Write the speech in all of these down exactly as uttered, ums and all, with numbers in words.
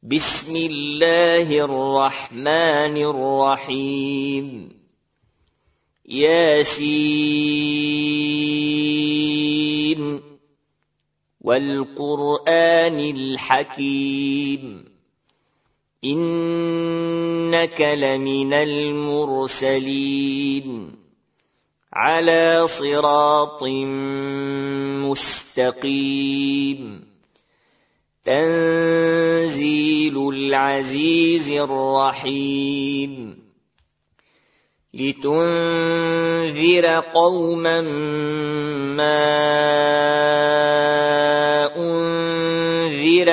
بسم الله الرحمن الرحيم ياسين والقرآن الحكيم إنك لمن المرسلين على صراط مستقيم تنزيل العزيز الرحيم لتنذر قوما ما أنذر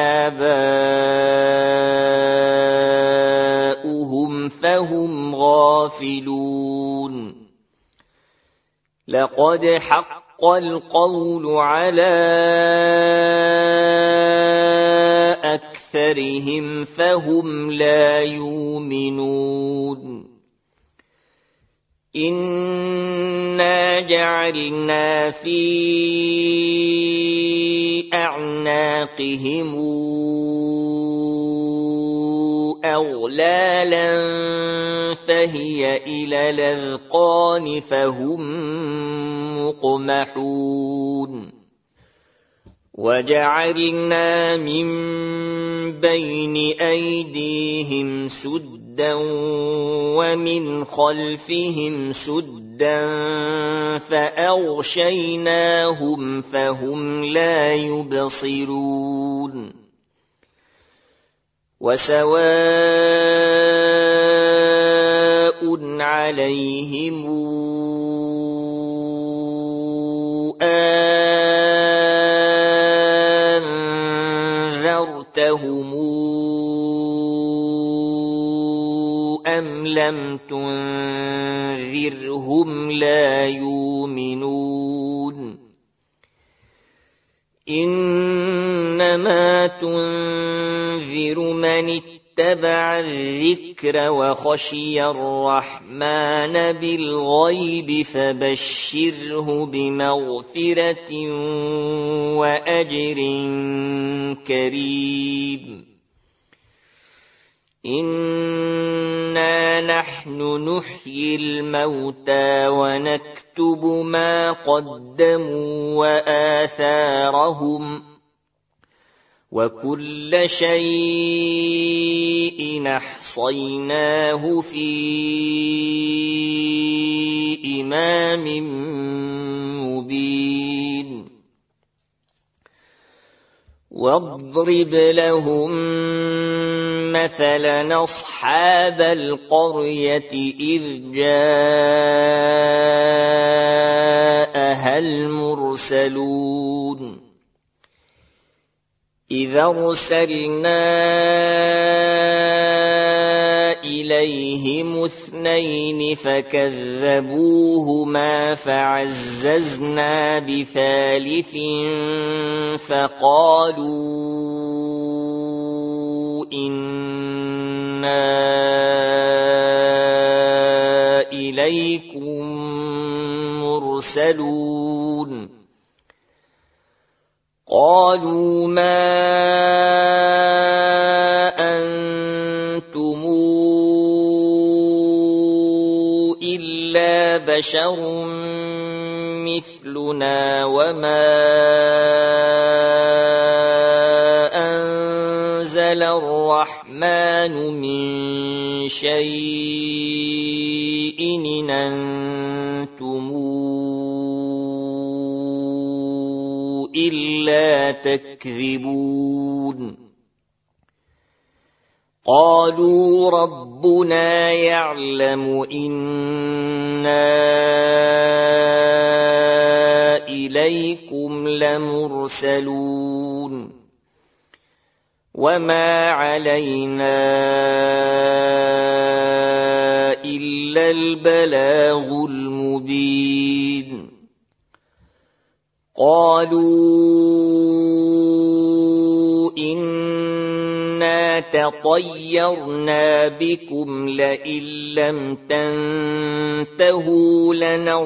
آباؤهم فهم غافلون لقد حق القول على أكثرهم فهم لا يؤمنون إنا جعلنا في أعناقهم أغلالا فهي إلى الأذقان فهم مقمحون وجعلنا من بين أيديهم سدا ومن خلفهم سدا فأغشيناهم فهم لا يبصرون وسواء عليهم أنذرتهم أم لم تنذرهم لا يؤمنون إنما تنذر من اتبع الذكر وخشي الرحمن بالغيب فبشره بمغفرة وأجر كريم إنا نحن نحيي الموتى ونكتب ما قدموا وآثارهم وكل شيء أحصيناه في إمام مبين واضرب لهم مثلا أصحاب القرية إذ جاءها المرسلون إذا أرسلنا إليهم اثنين فكذبوهما فعززنا بثالث فقالوا إنا إليكم مرسلون قالوا ما أنتم إلا بشر مثلنا وما أنزل الرحمن من شيء إن أنتم إلا تكذبون قالوا ربنا يعلم إنا إليكم لمرسلون وما علينا إلا البلاغ المبين قالوا إنا تطيرنا بكم لئن لم تنتهوا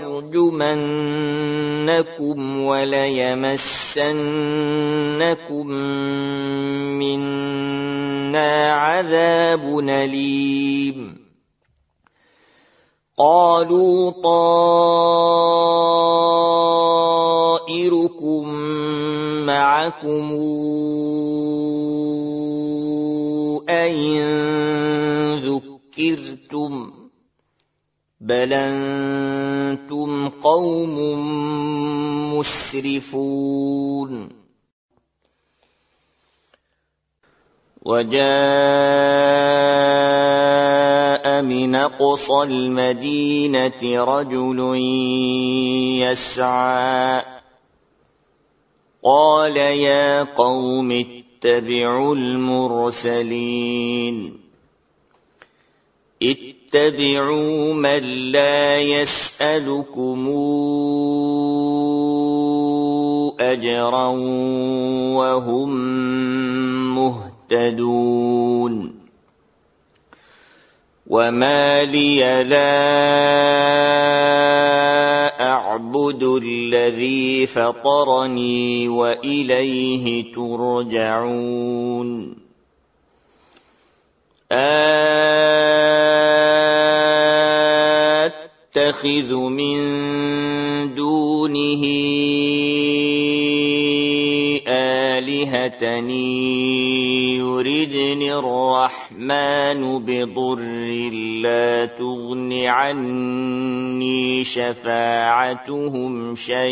لنرجمنكم وليمسنكم منا عذاب أليم قالوا طائركم معكم أئن ذكرتم بل أنتم قوم مسرفون وجاء من أقصى المدينة رجل يسعى قال يا قوم اتبعوا المرسلين اتبعوا من لا يسألكم أجرا وهم مهتدون وما لي لا أعبد الذي فطرني وإليه ترجعون أتخذ من دونه آلهة يردني الرحمن بضر لا تغن عني شفاعتهم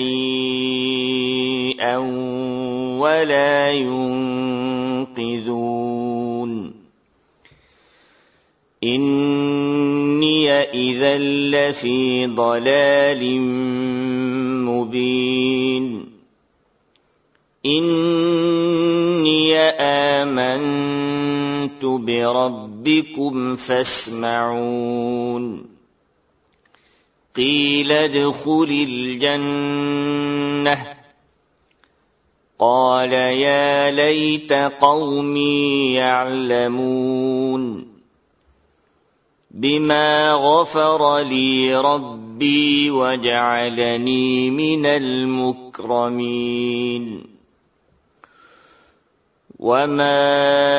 شيئا ولا ينقذون إني إذا لفي ضلال مبين إني آمنت بربكم فاسمعون قيل ادخل الجنة قال يا ليت قومي يعلمون بما غفر لي ربي وجعلني من المكرمين وما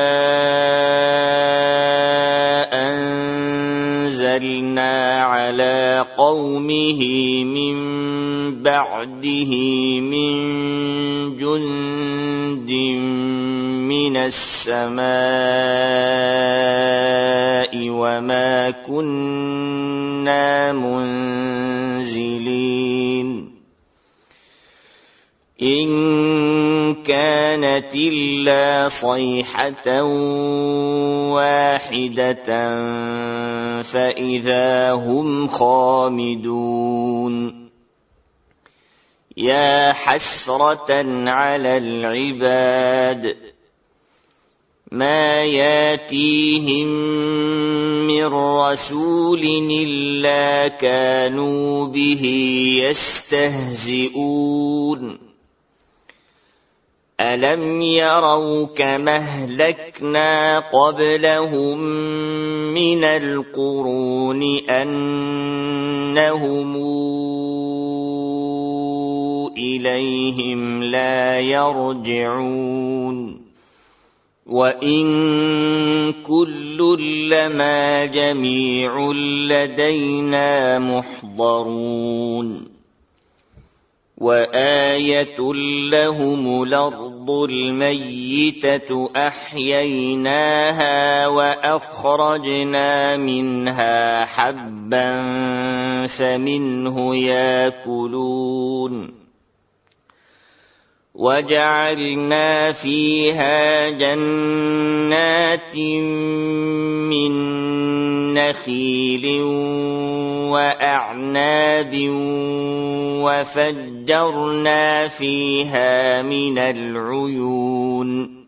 أنزلنا على قومه من بعده من جند من السماء وما كنا منزلين إن كانت إلا صيحة واحدة فإذا هم خامدون يا حسرة على العباد ما ياتيهم من رسول إلا كانوا به يستهزئون ألم يروا كما أهلكنا قبلهم من القرون أنهم إليهم لا يرجعون وإن كل لما جميع لدينا محضرون وآية لهم الأرض الميتة أحييناها وأخرجنا منها حبا فمنه يأكلون وجعلنا فيها جنات من نخيل وأعناب وفجرنا فيها من العيون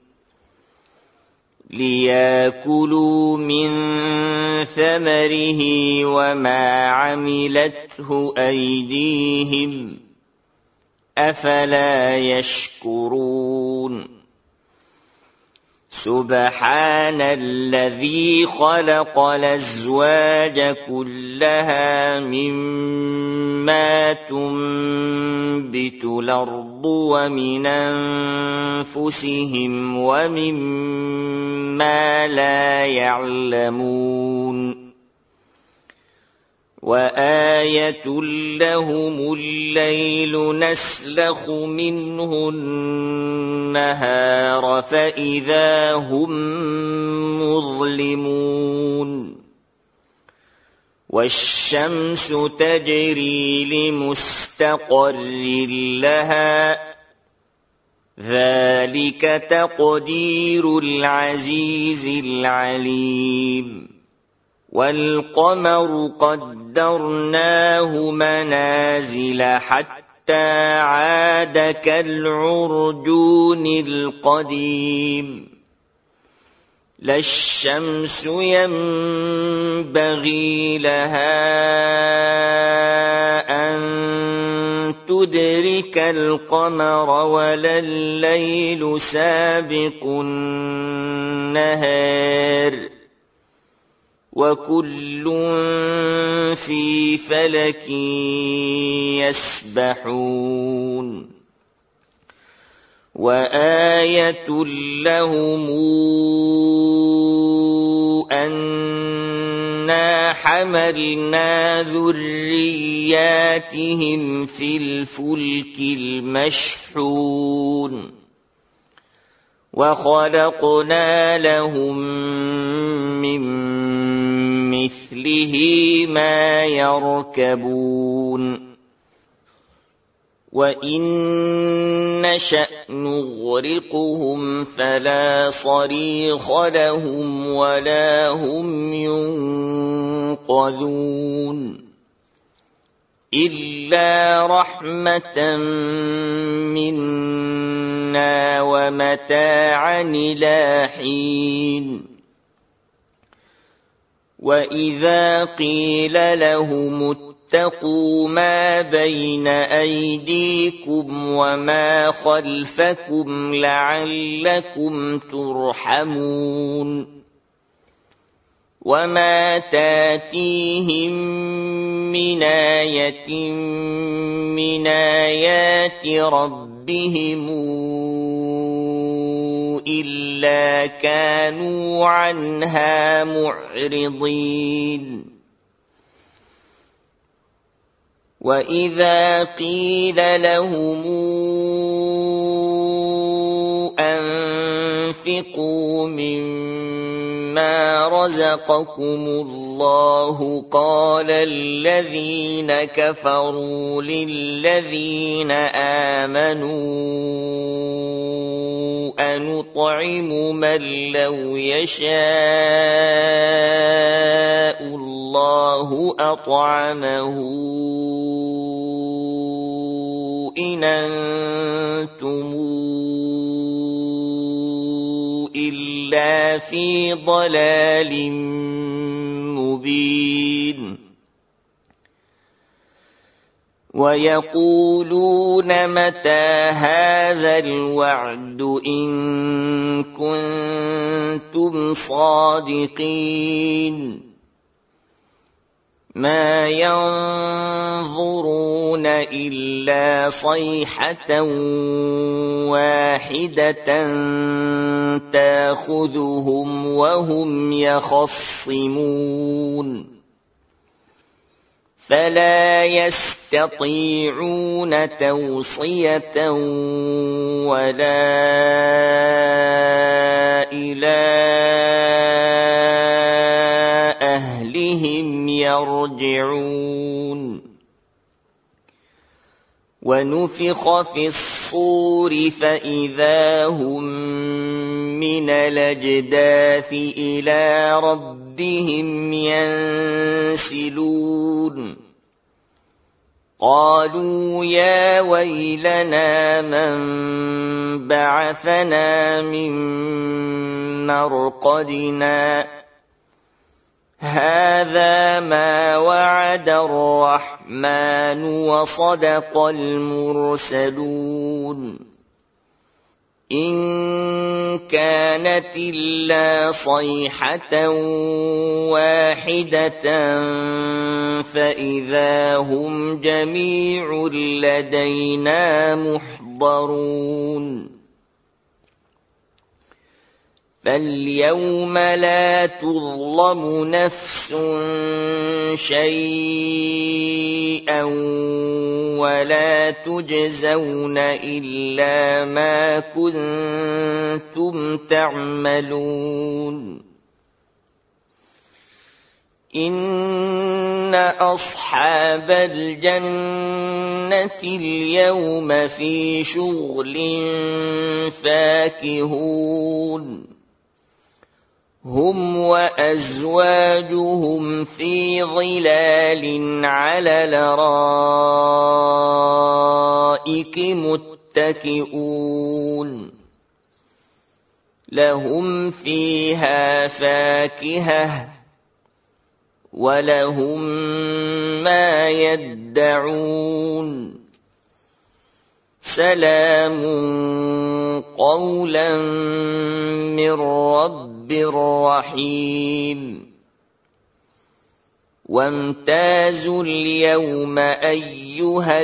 ليأكلوا من ثمره وما عملته أيديهم أفلا يشكرون سبحان الذي خلق الأزواج كلها مما تنبت الأرض ومن أنفسهم ومما ما لا يعلمون وآية لهم الليل نسلخ منه النهار فإذا هم مظلمون والشمس تجري لمستقر لها ذلك تقدير العزيز العليم والقمر قدرناه منازل حتى عاد كالعرجون القديم لا الشمس ينبغي لها أن تدرك القمر ولا الليل سابق النهار وكل في فلك يسبحون وآية لهم أنا حملنا ذرياتهم في الفلك المشحون وخلقنا لهم من مثله ما يركبون وإن نشأ نغرقهم فلا صريخ لهم ولا هم ينقذون إلا رحمة منا ومتاعا إلى حين وإذا قيل لهم اتقوا ما بين أيديكم وما خلفكم لعلكم ترحمون وما تاتيهم من آية من آيات ربهم إلا كانوا عنها معرضين وإذا قيل لهم أنفقوا مما رزقكم الله قال الذين كفروا للذين آمنوا أنطعم من لو يشاء الله أطعمه إن أنتم إلا في ضلال مبين ويقولون متى هذا الوعد إن كنتم صادقين ما ينظرون إلا صيحة واحدة تأخذهم وهم يخصمون فلا يستطيعون توصية ولا إلى أهلهم يرجعون ونفخ في الصور فإذا هم من الأجداث إلى ربهم ينسلون قالوا يا ويلنا من بعثنا من مرقدنا هذا ما وعد الرحمن وصدق المرسلون إن كانت إلا صيحة واحدة فإذا هم جميع لدينا محضرون فاليوم لا تظلم نفس شيئا ولا تجزون إلا ما كنتم تعملون إن أصحاب الجنة اليوم في شغل فاكهون هم وأزواجهم في ظلال على الأرائك متكئون لهم فيها فاكهة ولهم ما يدعون سلام قولا من رب رحيم وامتازوا اليوم أيها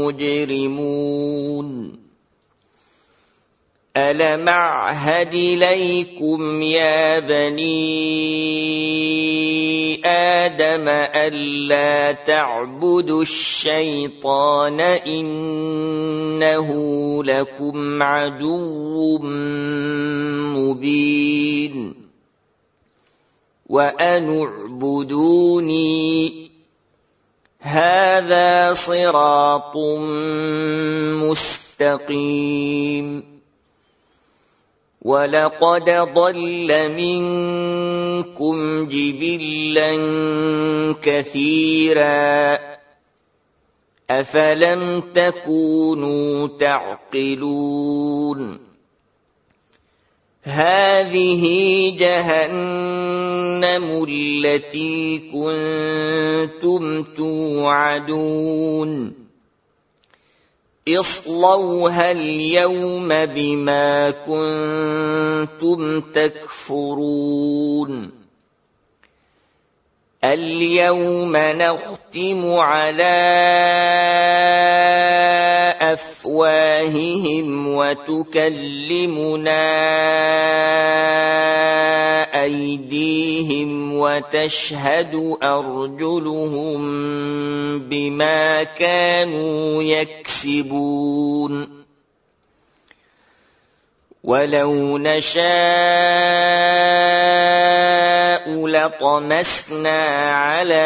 المجرمون ألم أعهد إليكم يا بني آدم ألا تعبدوا الشيطان إنه لكم عدو مبين وأن اعبدوني هذا صراط مستقيم ولقد ضل منكم جبلا كثيرا أفلم تكونوا تعقلون هذه جهنم التي كنتم توعدون اصلوها اليوم بما كنتم تكفرون اليوم نختم على أفواههم وتكلمنا أيديهم وتشهد أرجلهم بما كانوا يكسبون ولو نشاء لطمسنا على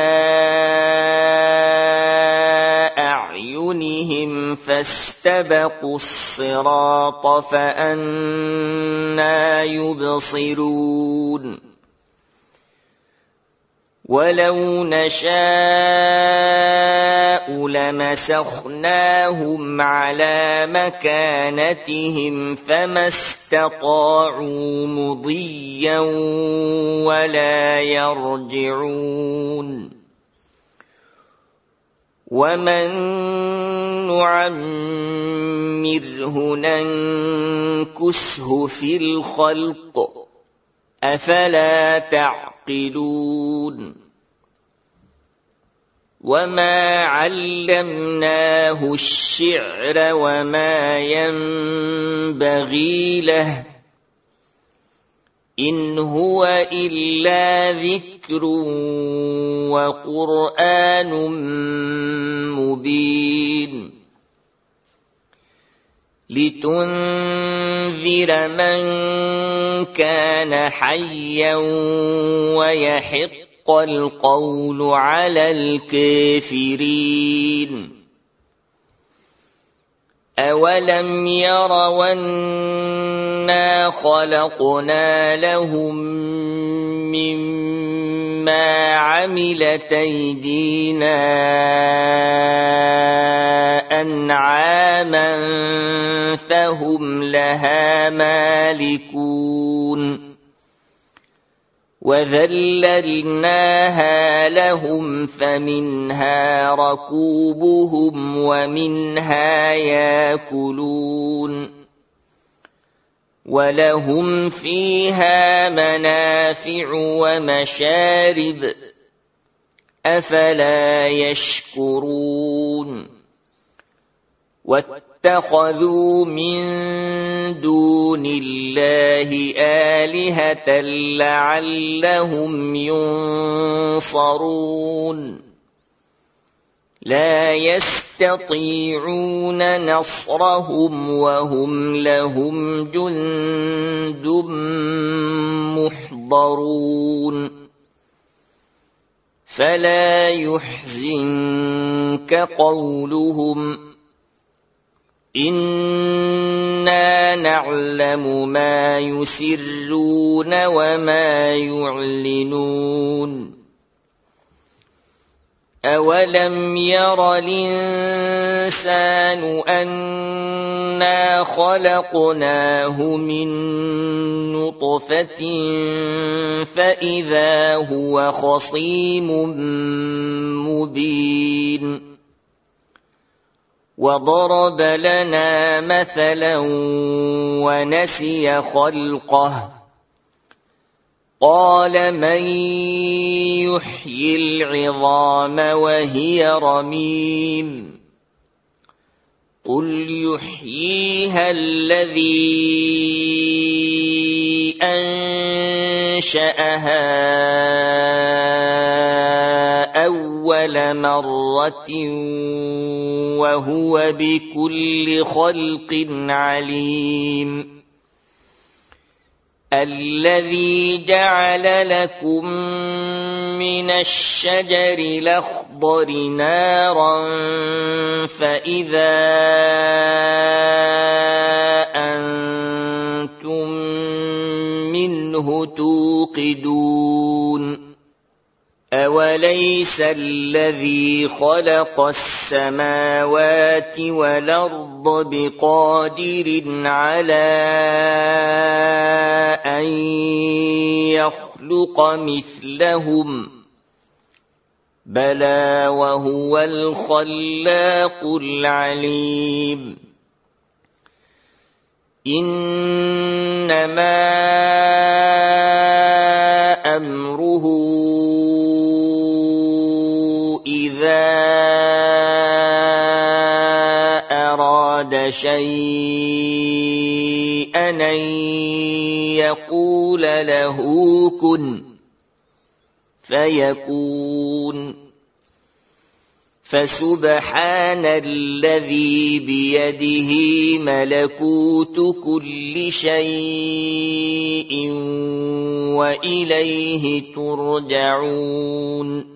أعينهم فاستبقوا الصراط فأنى يبصرون ولو نشاء لمسخناهم على مكانتهم فما استطاعوا مضيا ولا يرجعون ومن نعمره ننكسه في الخلق أفلا تعقلون وما علمناه الشعر وما ينبغي له إن هو إلا ذكر وقرآن مبين لتنذر من كان حيا ويحق القول على الكافرين أولم يروا أنا خلقنا لهم مما عملت أيدينا أنعاما فهم لها مالكون وذللناها لهم فمنها ركوبهم ومنها ياكلون ولهم فيها منافع ومشارب أفلا يشكرون اتخذوا من دون الله آلهة لعلهم ينصرون لا يستطيعون نصرهم وهم لهم جند محضرون فلا يحزنك قولهم إنا نعلم ما يسرون وما يعلنون أولم ير الإنسان أنا خلقناه من نطفة فإذا هو خصيم مبين وضرب لنا مثلا ونسي خلقه قال من يحيي العظام وهي رميم قل يحييها الذي أنشأها أول مرة وهو بكل خلق عليم الذي جعل لكم من الشجر الأخضر نارا فإذا أنتم منه توقدون أوليس الذي خلق السماوات والأرض بقادر على أن يخلق مثلهم بلى وهو الخلاق العليم إنما أمره إذا أراد شيئا أن يقول له كن فيكون فسبحان الذي بيده ملكوت كل شيء وإليه ترجعون